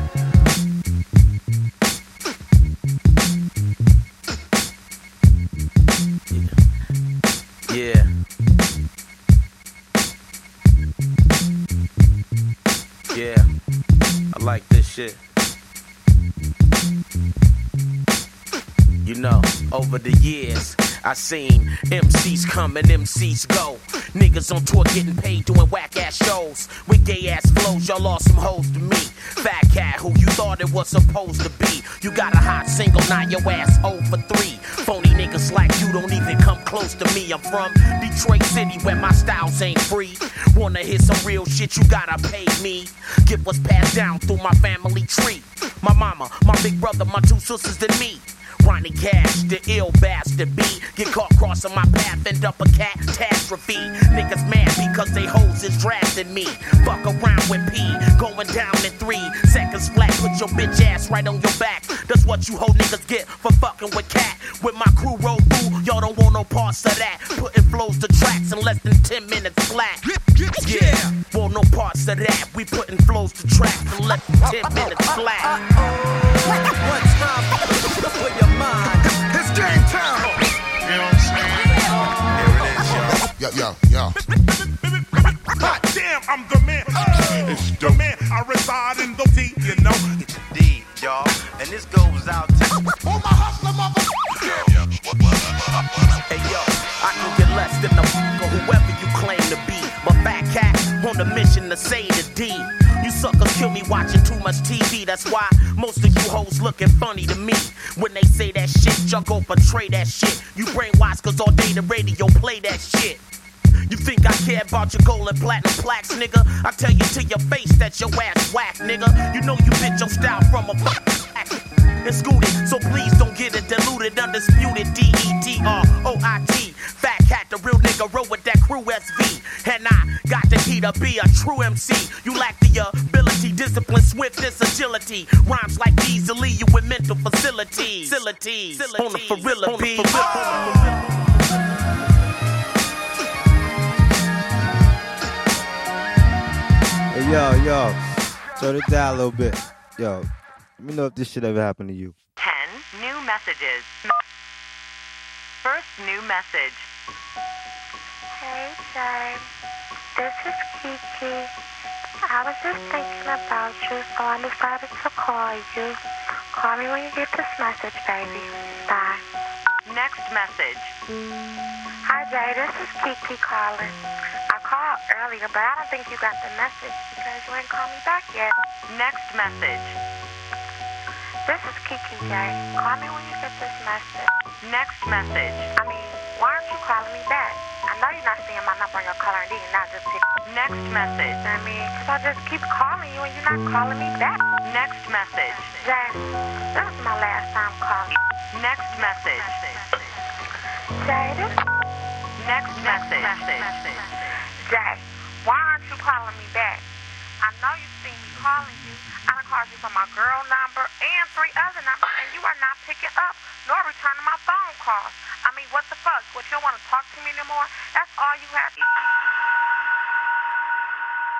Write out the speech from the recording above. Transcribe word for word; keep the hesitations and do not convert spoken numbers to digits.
Yeah. Yeah. I like this shit. You know, over the years, I seen M Cs come and M Cs go. Niggas on tour getting paid doing whack-ass shows. With gay-ass flows, y'all lost some hoes to me. Fat cat, who you thought it was supposed to be. You got a hot single, now your ass oh for three. Phony niggas like you don't even come close to me. I'm from Detroit City where my styles ain't free. Wanna hear some real shit, you gotta pay me. Get what's passed down through my family tree. My mama, my big brother, my two sisters, and me. Ronnie Cash, the ill bastard B. Get caught crossing my path, end up a catastrophe. Niggas mad because they hoes is drafting me. Fuck around with P, going down in three seconds flat. Put your bitch ass right on your back. That's what you hoe niggas get for fucking with cat. With my crew roll through, y'all don't want no parts of that. Putting flows to tracks in less than ten minutes flat. Yeah, want no parts of that. We putting flows to tracks in less than ten minutes flat. One time for your mind. It's game time. You know what I'm saying? Here it is, yo. Yo, yo, yo. God damn, I'm the man. Oh, it's the man. I reside in the D, you know. It's a D, y'all. And this goes out to Oh, my hustler, mother. Hey, yo, I can get less than a f*** or whoever you claim to be. But fat cat on a mission to say the D. You suckers kill me watching too much T V. That's why most of you hoes looking funny to me. When they say that shit, y'all go portray that shit. You brainwashed cause all day the radio play that shit. You think I care about your gold and platinum plaques, nigga? I tell you to your face that your ass whack, nigga. You know you bit your style from a fucking and scooted, so please don't get it diluted. Undisputed D E T R O I T. Fat cat, the real nigga, roll with that crew S V. And I got the key to be a true M C. You lack the ability, discipline, swiftness, agility. Rhymes like these will leave you with mental facilities. Facilities. On the Ferrilla B. Hey, yo, yo, turn it down a little bit. Yo, let me know if this shit ever happened to you. ten new messages. First new message. Hey, Jay. This is Kiki. I was just thinking about you, so I decided to call you. Call me when you get this message, baby. Bye. Next message. Hi, Jay. This is Kiki calling. I called earlier, but I don't think you got the message because you ain't called me back yet. Next message. This is Kiki, Jay. Call me when you get this message. Next message. I mean, why aren't you calling me back? I know you're not seeing my number on your caller I D and not just pick. Next message. I mean, because I just keep calling you and you're not calling me back. Next message. Jay, this is my last time calling. Next message. Jay, this... Next message. Jay, why aren't you calling me back? I know you see me calling you. I done called you from my girl number and three other numbers, and you are not picking up nor returning my phone calls. I mean, what the fuck? What, you don't want to talk to me anymore? That's all you have.